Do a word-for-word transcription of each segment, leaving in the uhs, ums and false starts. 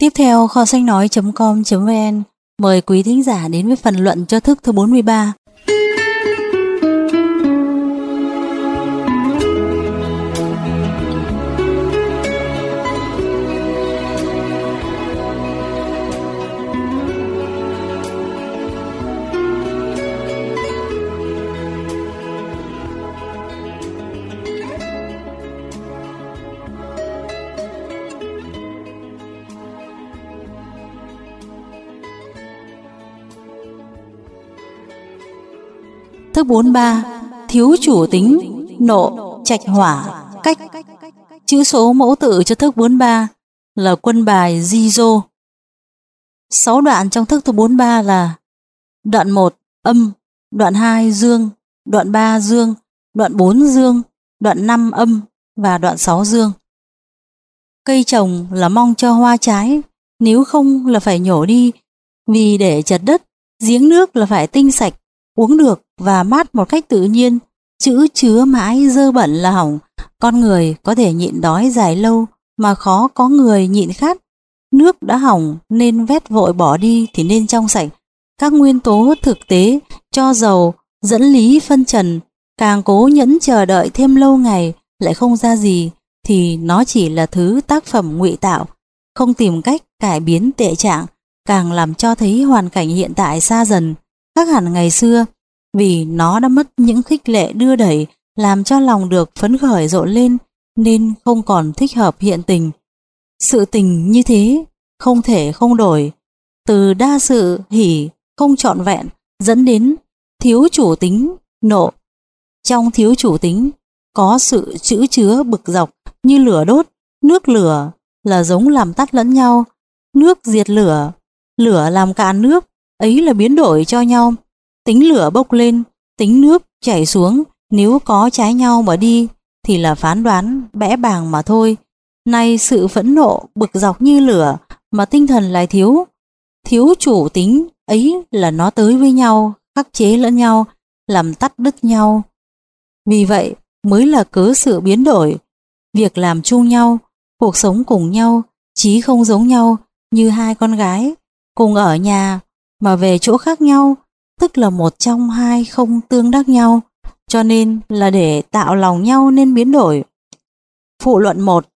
Tiếp theo kho sách nói chấm com chấm vn mời quý thính giả đến với phần luận cho thức thứ bốn mươi ba. Thức bốn mươi ba. Thiếu chủ tính, nộ, trạch hỏa, cách. Chữ số mẫu tự cho thức bốn mươi ba là quân bài di dô. Sáu đoạn trong thức thứ bốn mươi ba là đoạn một âm, đoạn hai dương, đoạn ba dương, đoạn bốn dương, đoạn năm âm và đoạn sáu dương. Cây trồng là mong cho hoa trái, nếu không là phải nhổ đi, vì để chật đất. Giếng nước là phải tinh sạch, uống được và mát một cách tự nhiên. Chữ chứa mãi dơ bẩn là hỏng. Con người có thể nhịn đói dài lâu mà khó có người nhịn khát. Nước đã hỏng nên vét vội bỏ đi thì nên trong sạch. Các nguyên tố thực tế cho dầu, dẫn lý phân trần, càng cố nhẫn chờ đợi thêm lâu ngày lại không ra gì thì nó chỉ là thứ tác phẩm ngụy tạo, không tìm cách cải biến tệ trạng, càng làm cho thấy hoàn cảnh hiện tại xa dần khác hẳn ngày xưa, vì nó đã mất những khích lệ đưa đẩy làm cho lòng được phấn khởi rộn lên, nên không còn thích hợp hiện tình. Sự tình như thế không thể không đổi, từ đa sự hỉ không trọn vẹn dẫn đến thiếu chủ tính, nộ. Trong thiếu chủ tính có sự chữ chứa bực dọc như lửa đốt. Nước lửa là giống làm tắt lẫn nhau, nước diệt lửa, lửa làm cạn nước, ấy là biến đổi cho nhau. Tính lửa bốc lên, tính nước chảy xuống, nếu có trái nhau mà đi thì là phán đoán bẽ bàng mà thôi. Nay sự phẫn nộ bực dọc như lửa mà tinh thần lại thiếu, thiếu chủ tính, ấy là nó tới với nhau, khắc chế lẫn nhau, làm tắt đứt nhau. Vì vậy mới là cớ sự biến đổi, việc làm chung nhau, cuộc sống cùng nhau, chí không giống nhau, như hai con gái cùng ở nhà mà về chỗ khác nhau, tức là một trong hai không tương đắc nhau, cho nên là để tạo lòng nhau nên biến đổi. Phụ luận một.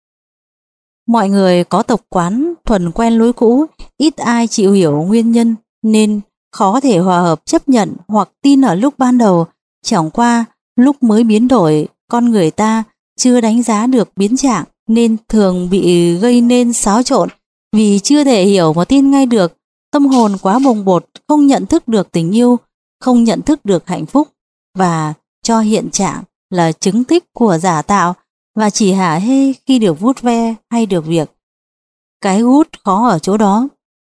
Mọi người có tập quán thuần quen lối cũ, ít ai chịu hiểu nguyên nhân nên khó thể hòa hợp chấp nhận hoặc tin ở lúc ban đầu. Chẳng qua lúc mới biến đổi, con người ta chưa đánh giá được biến trạng nên thường bị gây nên xáo trộn, vì chưa thể hiểu mà tin ngay được. Tâm hồn quá bồng bột, không nhận thức được tình yêu, không nhận thức được hạnh phúc, và cho hiện trạng là chứng tích của giả tạo, và chỉ hả hê khi được vuốt ve hay được việc. Cái gút khó ở chỗ đó,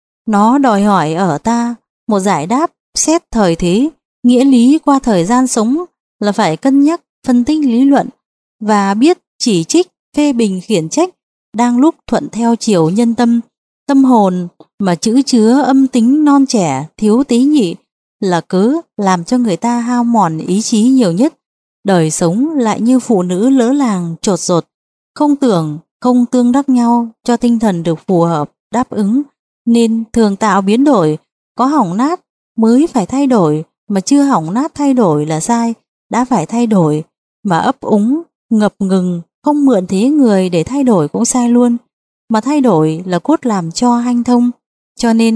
nó đòi hỏi ở ta một giải đáp xét thời thế, nghĩa lý qua thời gian sống, là phải cân nhắc, phân tích lý luận và biết chỉ trích, phê bình khiển trách, đang lúc thuận theo chiều nhân tâm. Tâm hồn mà chữ chứa âm tính non trẻ, thiếu tế nhị là cớ làm cho người ta hao mòn ý chí nhiều nhất. Đời sống lại như phụ nữ lỡ làng chột rột, không tưởng, không tương đắc nhau cho tinh thần được phù hợp, đáp ứng, nên thường tạo biến đổi. Có hỏng nát mới phải thay đổi, mà chưa hỏng nát thay đổi là sai, đã phải thay đổi mà ấp úng, ngập ngừng, không mượn thế người để thay đổi cũng sai luôn. Mà thay đổi là cốt làm cho hanh thông, cho nên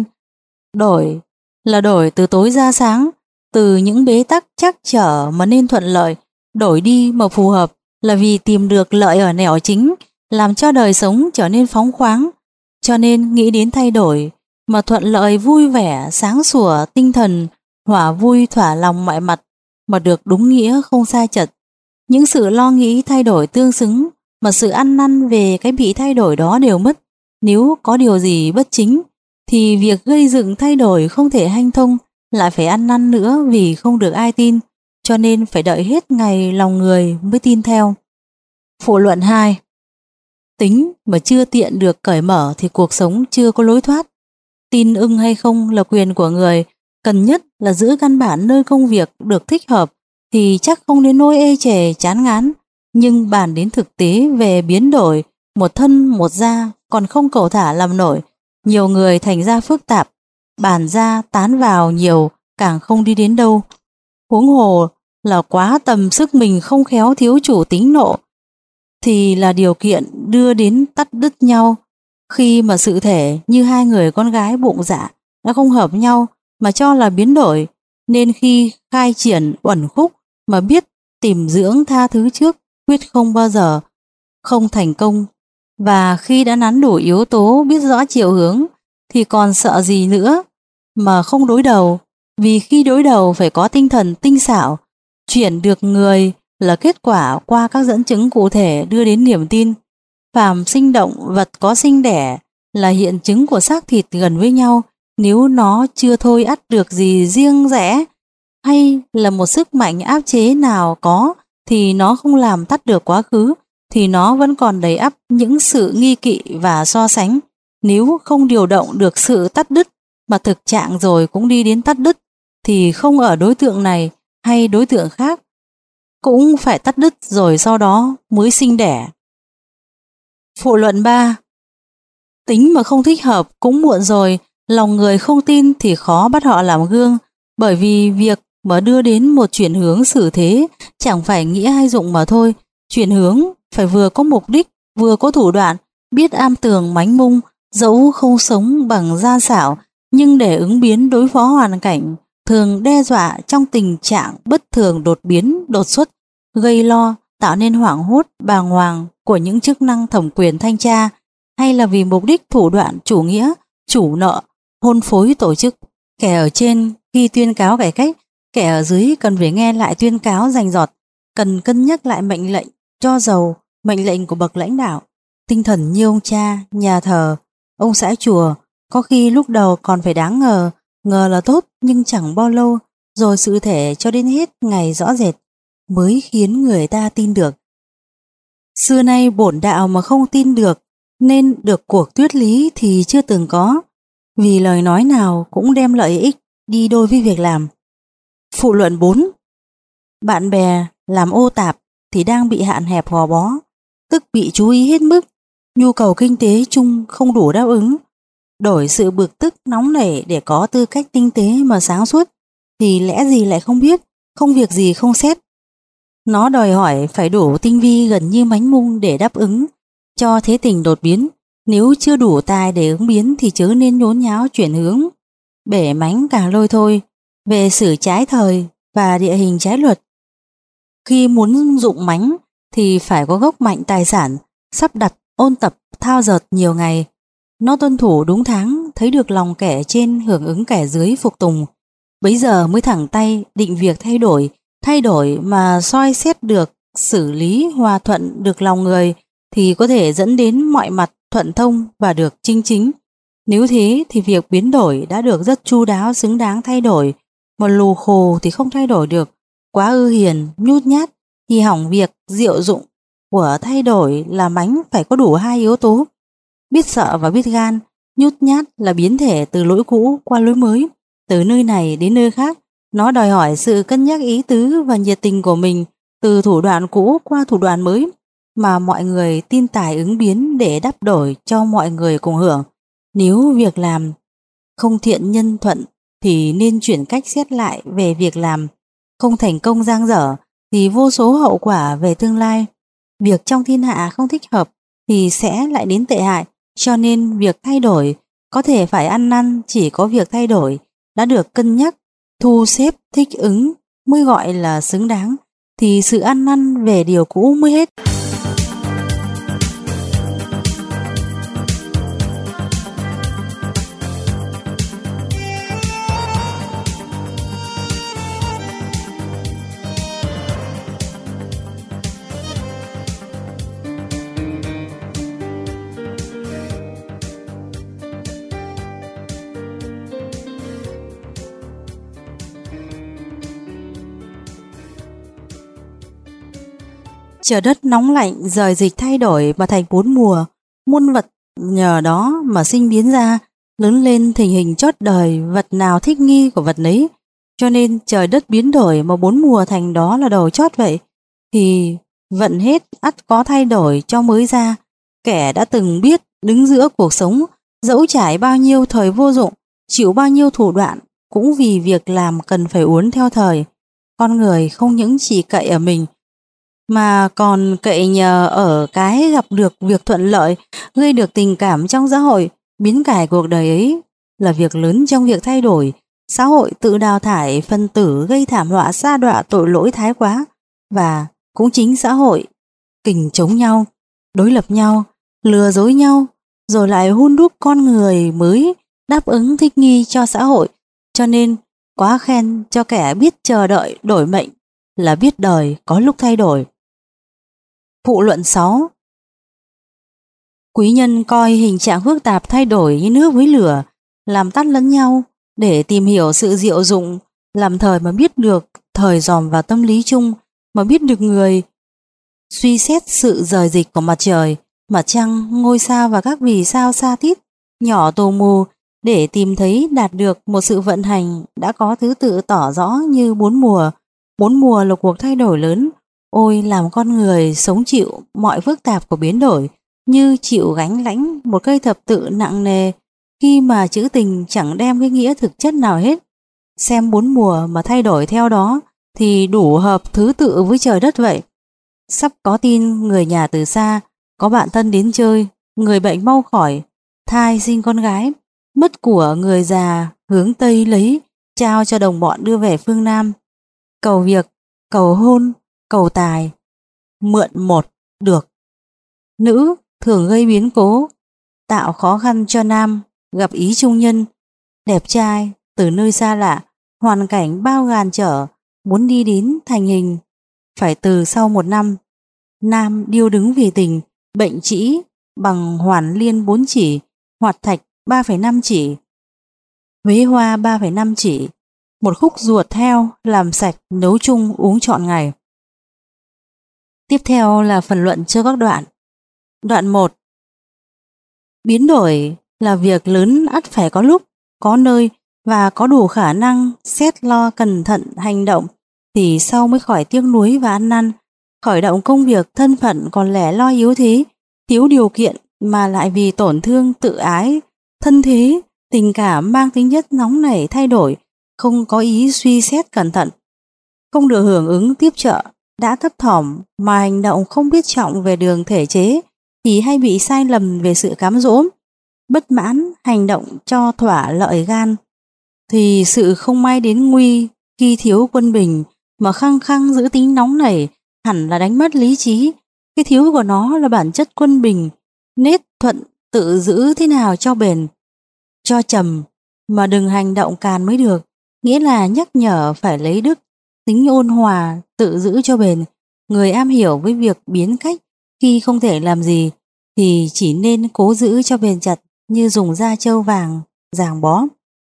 đổi là đổi từ tối ra sáng, từ những bế tắc trắc trở mà nên thuận lợi. Đổi đi mà phù hợp là vì tìm được lợi ở nẻo chính, làm cho đời sống trở nên phóng khoáng. Cho nên nghĩ đến thay đổi mà thuận lợi, vui vẻ, sáng sủa tinh thần, hòa vui thỏa lòng mọi mặt, mà được đúng nghĩa không sai chật. Những sự lo nghĩ thay đổi tương xứng, mà sự ăn năn về cái bị thay đổi đó đều mất. Nếu có điều gì bất chính thì việc gây dựng thay đổi không thể hanh thông, lại phải ăn năn nữa vì không được ai tin, cho nên phải đợi hết ngày lòng người mới tin theo. Phụ luận hai. Tính mà chưa tiện được cởi mở thì cuộc sống chưa có lối thoát. Tin ưng hay không là quyền của người, cần nhất là giữ căn bản nơi công việc được thích hợp thì chắc không đến nỗi ê chề chán ngán. Nhưng bàn đến thực tế về biến đổi, một thân một da còn không cầu thả làm nổi Nhiều người thành ra phức tạp, bàn ra tán vào nhiều càng không đi đến đâu. Huống hồ là quá tầm sức mình, không khéo thiếu chủ tính nộ thì là điều kiện đưa đến tắt đứt nhau. Khi mà sự thể như hai người con gái bụng dạ đã không hợp nhau mà cho là biến đổi, nên khi khai triển uẩn khúc mà biết tìm dưỡng tha thứ trước, quyết không bao giờ không thành công. Và khi đã nắn đủ yếu tố, biết rõ chiều hướng thì còn sợ gì nữa mà không đối đầu. Vì khi đối đầu phải có tinh thần tinh xảo, chuyển được người là kết quả qua các dẫn chứng cụ thể đưa đến niềm tin. Phàm sinh động vật có sinh đẻ là hiện chứng của xác thịt gần với nhau. Nếu nó chưa thôi ắt được gì riêng rẽ, hay là một sức mạnh áp chế nào có, thì nó không làm tắt được quá khứ, thì nó vẫn còn đầy ắp những sự nghi kỵ và so sánh. Nếu không điều động được sự tắt đứt, mà thực trạng rồi cũng đi đến tắt đứt, thì không ở đối tượng này hay đối tượng khác cũng phải tắt đứt rồi sau đó mới sinh đẻ. Phụ luận ba. Tính mà không thích hợp cũng muộn rồi, lòng người không tin thì khó bắt họ làm gương, bởi vì việc mà đưa đến một chuyển hướng xử thế chẳng phải nghĩa hay dụng mà thôi. Chuyển hướng phải vừa có mục đích, vừa có thủ đoạn, biết am tường mánh mung, dẫu không sống bằng gian xảo, nhưng để ứng biến đối phó hoàn cảnh thường đe dọa trong tình trạng bất thường đột biến, đột xuất, gây lo, tạo nên hoảng hốt, bàng hoàng của những chức năng thẩm quyền thanh tra, hay là vì mục đích thủ đoạn chủ nghĩa, chủ nợ, hôn phối tổ chức. Kẻ ở trên khi tuyên cáo cải cách, kẻ ở dưới cần phải nghe lại tuyên cáo rành rọt, cần cân nhắc lại mệnh lệnh cho dầu, mệnh lệnh của bậc lãnh đạo. Tinh thần như ông cha, nhà thờ, ông xã chùa, có khi lúc đầu còn phải đáng ngờ, ngờ là tốt, nhưng chẳng bao lâu rồi sự thể cho đến hết ngày rõ rệt mới khiến người ta tin được. Xưa nay bổn đạo mà không tin được, nên được cuộc thuyết lý thì chưa từng có, vì lời nói nào cũng đem lợi ích đi đôi với việc làm. Phụ luận bốn. Bạn bè làm ô tạp thì đang bị hạn hẹp gò bó, tức bị chú ý hết mức, nhu cầu kinh tế chung không đủ đáp ứng. Đổi sự bực tức nóng nảy để có tư cách tinh tế mà sáng suốt thì lẽ gì lại không biết, không việc gì không xét. Nó đòi hỏi phải đủ tinh vi gần như mánh mung để đáp ứng cho thế tình đột biến. Nếu chưa đủ tài để ứng biến thì chớ nên nhốn nháo chuyển hướng, bể mánh càng lôi thôi, về xử trái thời và địa hình trái luật. Khi muốn dụng mánh thì phải có gốc mạnh tài sản, sắp đặt, ôn tập, thao dợt nhiều ngày. Nó tuân thủ đúng tháng, thấy được lòng kẻ trên hưởng ứng kẻ dưới phục tùng, bấy giờ mới thẳng tay định việc thay đổi. Thay đổi mà soi xét được, xử lý hòa thuận được lòng người thì có thể dẫn đến mọi mặt thuận thông và được chinh chính. Nếu thế thì việc biến đổi đã được rất chu đáo, xứng đáng thay đổi. Một lù khồ thì không thay đổi được, quá ư hiền, nhút nhát thì hỏng việc. Diệu dụng của thay đổi là mánh phải có đủ hai yếu tố: biết sợ và biết gan. Nhút nhát là biến thể từ lối cũ qua lối mới, từ nơi này đến nơi khác. Nó đòi hỏi sự cân nhắc ý tứ và nhiệt tình của mình, từ thủ đoạn cũ qua thủ đoạn mới, mà mọi người tin tài ứng biến để đắp đổi cho mọi người cùng hưởng. Nếu việc làm không thiện nhân thuận thì nên chuyển cách xét lại về việc làm. Không thành công dang dở thì vô số hậu quả về tương lai. Việc trong thiên hạ không thích hợp thì sẽ lại đến tệ hại. Cho nên việc thay đổi có thể phải ăn năn, chỉ có việc thay đổi đã được cân nhắc, thu xếp, thích ứng mới gọi là xứng đáng, thì sự ăn năn về điều cũ mới hết. Trời đất nóng lạnh, rời dịch thay đổi mà thành bốn mùa, muôn vật nhờ đó mà sinh biến ra, lớn lên tình hình chót đời, vật nào thích nghi của vật nấy. Cho nên trời đất biến đổi mà bốn mùa thành đó là đầu chót vậy, thì vận hết ắt có thay đổi cho mới ra. Kẻ đã từng biết đứng giữa cuộc sống Dẫu trải bao nhiêu thời vô dụng, chịu bao nhiêu thủ đoạn, cũng vì việc làm cần phải uốn theo thời. Con người không những chỉ cậy ở mình, mà còn cậy nhờ ở cái gặp được việc thuận lợi, gây được tình cảm trong xã hội, biến cải cuộc đời ấy là việc lớn trong việc thay đổi. Xã hội tự đào thải phân tử gây thảm họa sa đọa tội lỗi thái quá, và cũng chính xã hội kình chống nhau, đối lập nhau, lừa dối nhau, rồi lại hun đúc con người mới đáp ứng thích nghi cho xã hội. Cho nên quá khen cho kẻ biết chờ đợi đổi mệnh là biết đời có lúc thay đổi. Phụ luận sáu. Quý nhân coi hình trạng phức tạp thay đổi như nước với lửa, làm tắt lẫn nhau để tìm hiểu sự diệu dụng, làm thời mà biết được, thời dòm vào tâm lý chung mà biết được người, suy xét sự rời dịch của mặt trời, mặt trăng, ngôi sao và các vì sao xa tít, nhỏ tù mù, để tìm thấy đạt được một sự vận hành đã có thứ tự tỏ rõ như bốn mùa. Bốn mùa là cuộc thay đổi lớn. Ôi, làm con người sống chịu mọi phức tạp của biến đổi, như chịu gánh lãnh một cây thập tự nặng nề, khi mà chữ tình chẳng đem cái nghĩa thực chất nào hết. Xem bốn mùa mà thay đổi theo đó thì đủ hợp thứ tự với trời đất vậy. Sắp có tin người nhà từ xa, có bạn thân đến chơi, người bệnh mau khỏi, thai sinh con gái, mất của người già hướng Tây lấy, trao cho đồng bọn đưa về phương Nam. Cầu việc, cầu hôn, cầu tài, mượn một, được. Nữ thường gây biến cố, tạo khó khăn cho nam, gặp ý trung nhân. Đẹp trai, từ nơi xa lạ, hoàn cảnh bao ngàn trở, muốn đi đến thành hình, phải từ sau một năm. Nam điêu đứng vì tình, bệnh trĩ bằng hoàn liên bốn chỉ, hoạt thạch ba phẩy năm chỉ, huế hoa ba phẩy năm chỉ, một khúc ruột heo làm sạch nấu chung uống trọn ngày. Tiếp theo là phần luận cho các đoạn. Đoạn một. Biến đổi là việc lớn ắt phải có lúc, có nơi và có đủ khả năng xét lo cẩn thận hành động, thì sau mới khỏi tiếc nuối và ăn năn. Khởi động công việc thân phận còn lẻ loi yếu thế, thiếu điều kiện mà lại vì tổn thương tự ái, thân thế, tình cảm mang tính chất nóng nảy thay đổi, không có ý suy xét cẩn thận, không được hưởng ứng tiếp trợ, đã thấp thỏm mà hành động không biết trọng về đường thể chế, thì hay bị sai lầm về sự cám dỗ. Bất mãn hành động cho thỏa lợi gan, thì sự không may đến nguy khi thiếu quân bình, mà khăng khăng giữ tính nóng nảy hẳn là đánh mất lý trí. Cái thiếu của nó là bản chất quân bình, nết thuận tự giữ thế nào cho bền, cho trầm, mà đừng hành động càn mới được. Nghĩa là nhắc nhở phải lấy đức tính ôn hòa, tự giữ cho bền. Người am hiểu với việc biến cách khi không thể làm gì thì chỉ nên cố giữ cho bền chặt, như dùng da trâu vàng ràng bó.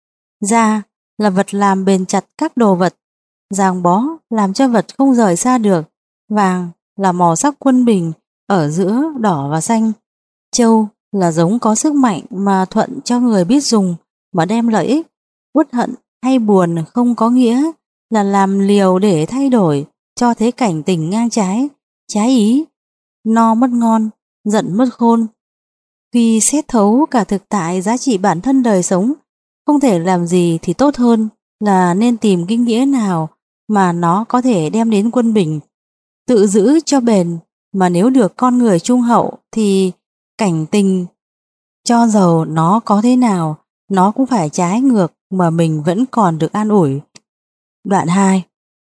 Da là vật làm bền chặt các đồ vật, ràng bó làm cho vật không rời xa được. Vàng là màu sắc quân bình ở giữa đỏ và xanh. Trâu là giống có sức mạnh mà thuận cho người biết dùng mà đem lợi ích. Uất hận hay buồn không có nghĩa là làm liều để thay đổi cho thế cảnh tình ngang trái, trái ý, no mất ngon, giận mất khôn. Vì xét thấu cả thực tại giá trị bản thân đời sống, không thể làm gì thì tốt hơn là nên tìm cái nghĩa nào mà nó có thể đem đến quân bình, tự giữ cho bền. Mà nếu được con người trung hậu thì cảnh tình cho dầu nó có thế nào, nó cũng phải trái ngược mà mình vẫn còn được an ủi. Đoạn hai.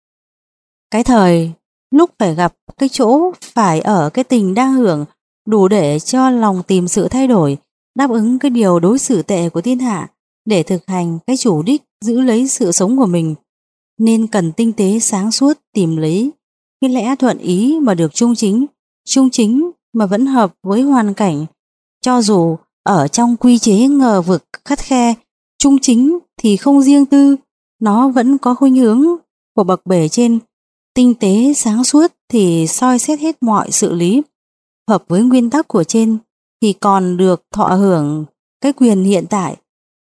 Cái thời lúc phải gặp cái chỗ phải ở cái tình đang hưởng, đủ để cho lòng tìm sự thay đổi, đáp ứng cái điều đối xử tệ của thiên hạ, để thực hành cái chủ đích giữ lấy sự sống của mình. Nên cần tinh tế sáng suốt tìm lấy cái lẽ thuận ý mà được trung chính, trung chính mà vẫn hợp với hoàn cảnh. Cho dù ở trong quy chế ngờ vực khắt khe, trung chính thì không riêng tư, nó vẫn có khuynh hướng của bậc bề trên. Tinh tế sáng suốt thì soi xét hết mọi sự lý, hợp với nguyên tắc của trên thì còn được thọ hưởng cái quyền hiện tại.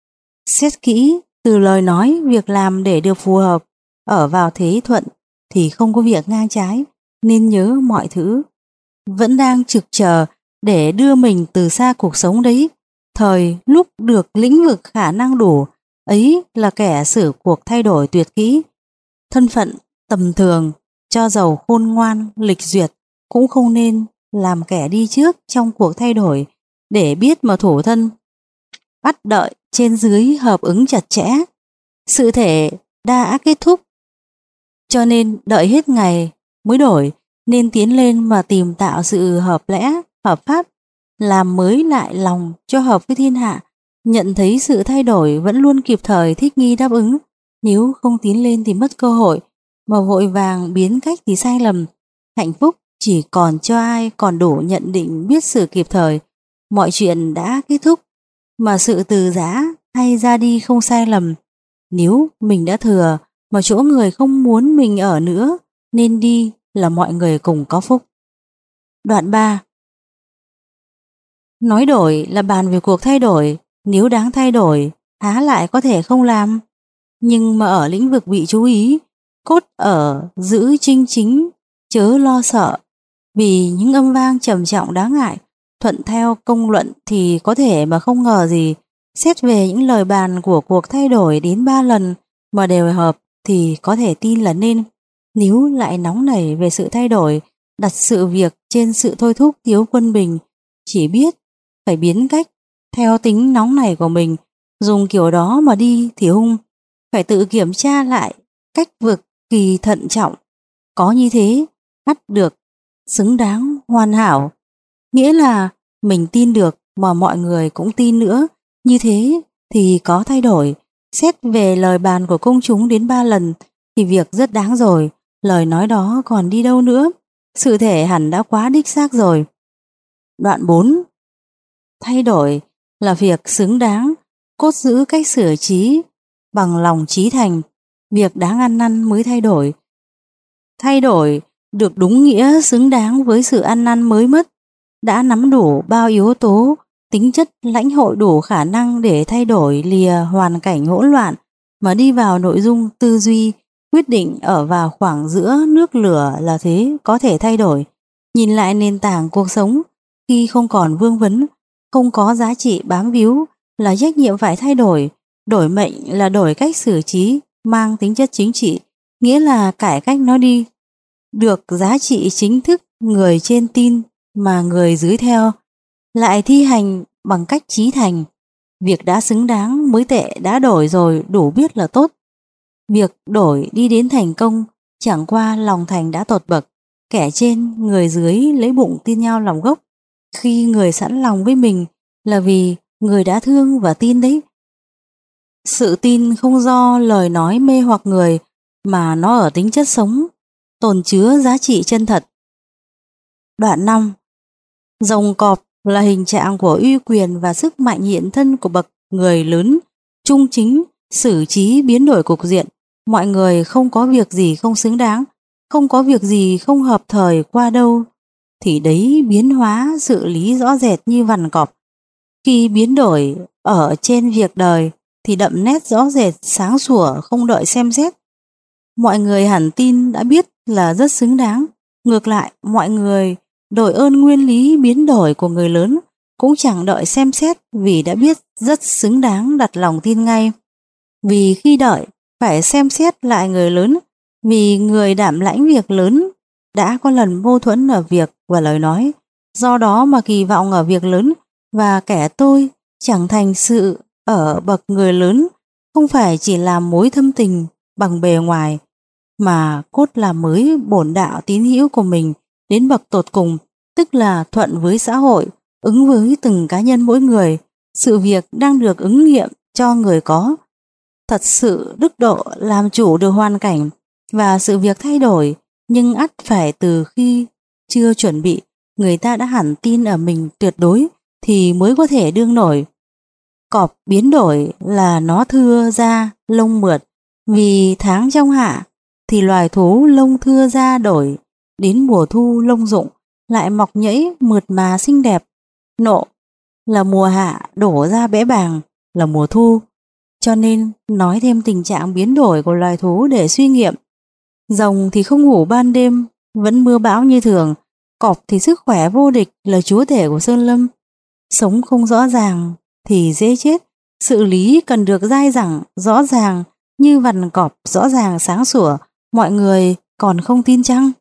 Xét kỹ từ lời nói, việc làm để được phù hợp, ở vào thế thuận thì không có việc ngang trái. Nên nhớ mọi thứ vẫn đang trực chờ để đưa mình từ xa cuộc sống đấy, thời lúc được lĩnh vực khả năng đủ, ấy là kẻ xử cuộc thay đổi tuyệt kỹ. Thân phận tầm thường, cho dầu khôn ngoan, lịch duyệt, cũng không nên làm kẻ đi trước trong cuộc thay đổi, để biết mà thủ thân. Bắt đợi trên dưới hợp ứng chặt chẽ, sự thể đã kết thúc. Cho nên đợi hết ngày mới đổi, nên tiến lên mà tìm tạo sự hợp lẽ, hợp pháp, làm mới lại lòng cho hợp với thiên hạ, nhận thấy sự thay đổi vẫn luôn kịp thời thích nghi đáp ứng. Nếu không tiến lên thì mất cơ hội, mà vội vàng biến cách thì sai lầm. Hạnh phúc chỉ còn cho ai còn đủ nhận định biết sự kịp thời, mọi chuyện đã kết thúc, mà sự từ giã hay ra đi không sai lầm. Nếu mình đã thừa mà chỗ người không muốn mình ở nữa, nên đi là mọi người cùng có phúc. Đoạn ba. Nói đổi là bàn về cuộc thay đổi, nếu đáng thay đổi, há lại có thể không làm. Nhưng mà ở lĩnh vực bị chú ý, cốt ở giữ chinh chính, chớ lo sợ. Vì những âm vang trầm trọng đáng ngại, thuận theo công luận thì có thể mà không ngờ gì. Xét về những lời bàn của cuộc thay đổi đến ba lần mà đều hợp thì có thể tin là nên. Nếu lại nóng nảy về sự thay đổi, đặt sự việc trên sự thôi thúc thiếu quân bình, chỉ biết phải biến cách theo tính nóng nảy của mình, dùng kiểu đó mà đi thì hung. Phải tự kiểm tra lại cách vực kỳ thận trọng, có như thế ắt được xứng đáng hoàn hảo, nghĩa là mình tin được mà mọi người cũng tin nữa, như thế thì có thay đổi. Xét về lời bàn của công chúng đến ba lần thì việc rất đáng rồi, lời nói đó còn đi đâu nữa, sự thể hẳn đã quá đích xác rồi. Đoạn bốn. Thay đổi là việc xứng đáng, cốt giữ cách xử trí bằng lòng trí thành, việc đáng ăn năn mới thay đổi. Thay đổi được đúng nghĩa xứng đáng với sự ăn năn mới mất, đã nắm đủ bao yếu tố, tính chất lãnh hội đủ khả năng để thay đổi lìa hoàn cảnh hỗn loạn, mà đi vào nội dung tư duy, quyết định ở vào khoảng giữa nước lửa là thế có thể thay đổi. Nhìn lại nền tảng cuộc sống, khi không còn vương vấn, không có giá trị bám víu, là trách nhiệm phải thay đổi. Đổi mệnh là đổi cách xử trí, mang tính chất chính trị, nghĩa là cải cách nó đi. Được giá trị chính thức người trên tin mà người dưới theo, lại thi hành bằng cách trí thành. Việc đã xứng đáng mới tệ, đã đổi rồi đủ biết là tốt. Việc đổi đi đến thành công, chẳng qua lòng thành đã tột bậc, kẻ trên người dưới lấy bụng tin nhau lòng gốc. Khi người sẵn lòng với mình là vì người đã thương và tin đấy. Sự tin không do lời nói mê hoặc người, mà nó ở tính chất sống, tồn chứa giá trị chân thật. Đoạn năm. Rồng cọp là hình trạng của uy quyền và sức mạnh hiện thân của bậc người lớn, trung chính, xử trí biến đổi cục diện. Mọi người không có việc gì không xứng đáng, không có việc gì không hợp thời qua đâu, thì đấy biến hóa sự lý rõ rệt như vằn cọp. Khi biến đổi ở trên việc đời thì đậm nét rõ rệt sáng sủa, không đợi xem xét. Mọi người hẳn tin đã biết là rất xứng đáng. Ngược lại, mọi người đổi ơn nguyên lý biến đổi của người lớn, cũng chẳng đợi xem xét, vì đã biết rất xứng đáng đặt lòng tin ngay. Vì khi đợi phải xem xét lại người lớn, vì người đảm lãnh việc lớn đã có lần mâu thuẫn ở việc và lời nói, do đó mà kỳ vọng ở việc lớn, và kẻ tôi chẳng thành sự ở bậc người lớn, không phải chỉ làm mối thâm tình bằng bề ngoài, mà cốt làm mới bổn đạo tín hữu của mình đến bậc tột cùng, tức là thuận với xã hội, ứng với từng cá nhân mỗi người. Sự việc đang được ứng nghiệm cho người có thật sự đức độ làm chủ được hoàn cảnh, và sự việc thay đổi, nhưng ắt phải từ khi chưa chuẩn bị, người ta đã hẳn tin ở mình tuyệt đối thì mới có thể đương nổi. Cọp biến đổi là nó thưa ra lông mượt, vì tháng trong hạ thì loài thú lông thưa ra đổi, đến mùa thu lông rụng lại mọc nhẫy mượt mà xinh đẹp. Nộ là mùa hạ đổ ra bẽ bàng là mùa thu, cho nên nói thêm tình trạng biến đổi của loài thú để suy nghiệm. Rồng thì không ngủ ban đêm, vẫn mưa bão như thường. Cọp thì sức khỏe vô địch, là chúa tể của sơn lâm, sống không rõ ràng thì dễ chết. Sự lý cần được dai dẳng, rõ ràng như vằn cọp, rõ ràng sáng sủa. Mọi người còn không tin chăng?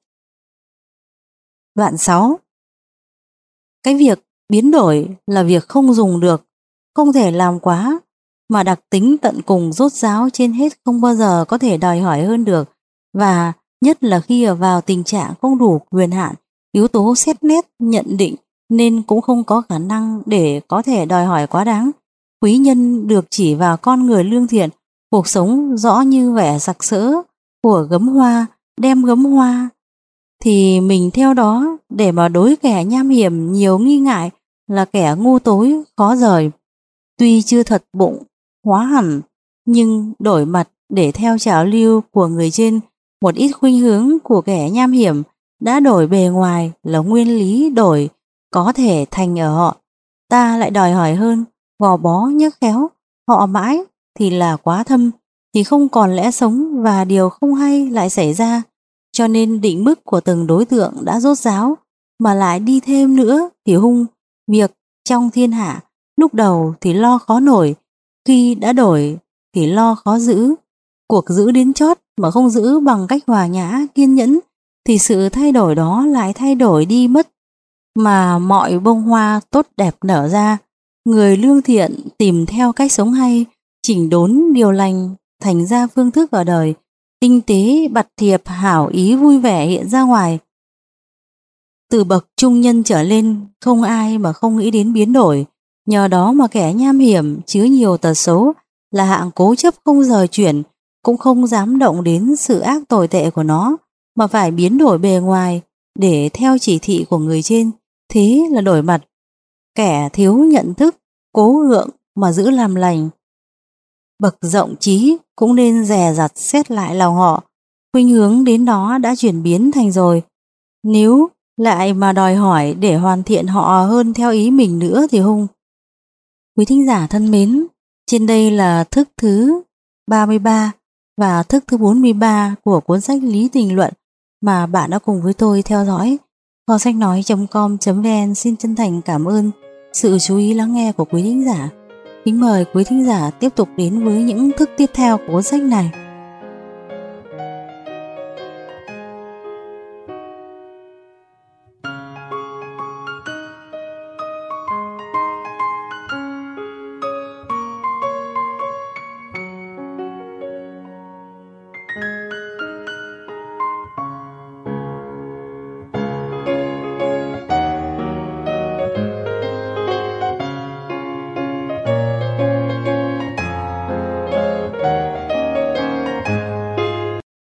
Đoạn sáu. Cái việc biến đổi là việc không dùng được, không thể làm quá, mà đặc tính tận cùng rốt ráo trên hết không bao giờ có thể đòi hỏi hơn được, và nhất là khi ở vào tình trạng không đủ quyền hạn, yếu tố xét nét nhận định nên cũng không có khả năng để có thể đòi hỏi quá đáng. Quý nhân được chỉ vào con người lương thiện, cuộc sống rõ như vẻ sặc sỡ của gấm hoa, đem gấm hoa thì mình theo đó, để mà đối kẻ nham hiểm nhiều nghi ngại là kẻ ngu tối khó rời. Tuy chưa thật bụng hóa hẳn, nhưng đổi mặt để theo trào lưu của người trên, một ít khuynh hướng của kẻ nham hiểm đã đổi bề ngoài là nguyên lý đổi có thể thành ở họ. Ta lại đòi hỏi hơn, gò bó nhấc khéo, họ mãi thì là quá thâm, thì không còn lẽ sống và điều không hay lại xảy ra. Cho nên định mức của từng đối tượng đã rốt ráo, mà lại đi thêm nữa thì hung. Việc trong thiên hạ, lúc đầu thì lo khó nổi, khi đã đổi thì lo khó giữ. Cuộc giữ đến chót mà không giữ bằng cách hòa nhã, kiên nhẫn, thì sự thay đổi đó lại thay đổi đi mất, mà mọi bông hoa tốt đẹp nở ra. Người lương thiện tìm theo cách sống hay, chỉnh đốn điều lành, thành ra phương thức ở đời tinh tế, bặt thiệp, hảo ý, vui vẻ hiện ra ngoài. Từ bậc trung nhân trở lên, không ai mà không nghĩ đến biến đổi. Nhờ đó mà kẻ nham hiểm chứa nhiều tật xấu là hạng cố chấp không rời chuyển, cũng không dám động đến sự ác tồi tệ của nó, mà phải biến đổi bề ngoài để theo chỉ thị của người trên. Thế là đổi mặt. Kẻ thiếu nhận thức, cố gượng mà giữ làm lành. Bậc rộng trí cũng nên dè dặt xét lại lòng họ, khuynh hướng đến đó đã chuyển biến thành rồi. Nếu lại mà đòi hỏi để hoàn thiện họ hơn theo ý mình nữa thì hung. Quý thính giả thân mến, trên đây là thức thứ ba mươi ba và thức thứ bốn mươi ba của cuốn sách Lý Tình Luận mà bạn đã cùng với tôi theo dõi. Kho sách nói chấm com chấm vn xin chân thành cảm ơn sự chú ý lắng nghe của quý thính giả. Kính mời quý thính giả tiếp tục đến với những thức tiếp theo của cuốn sách này.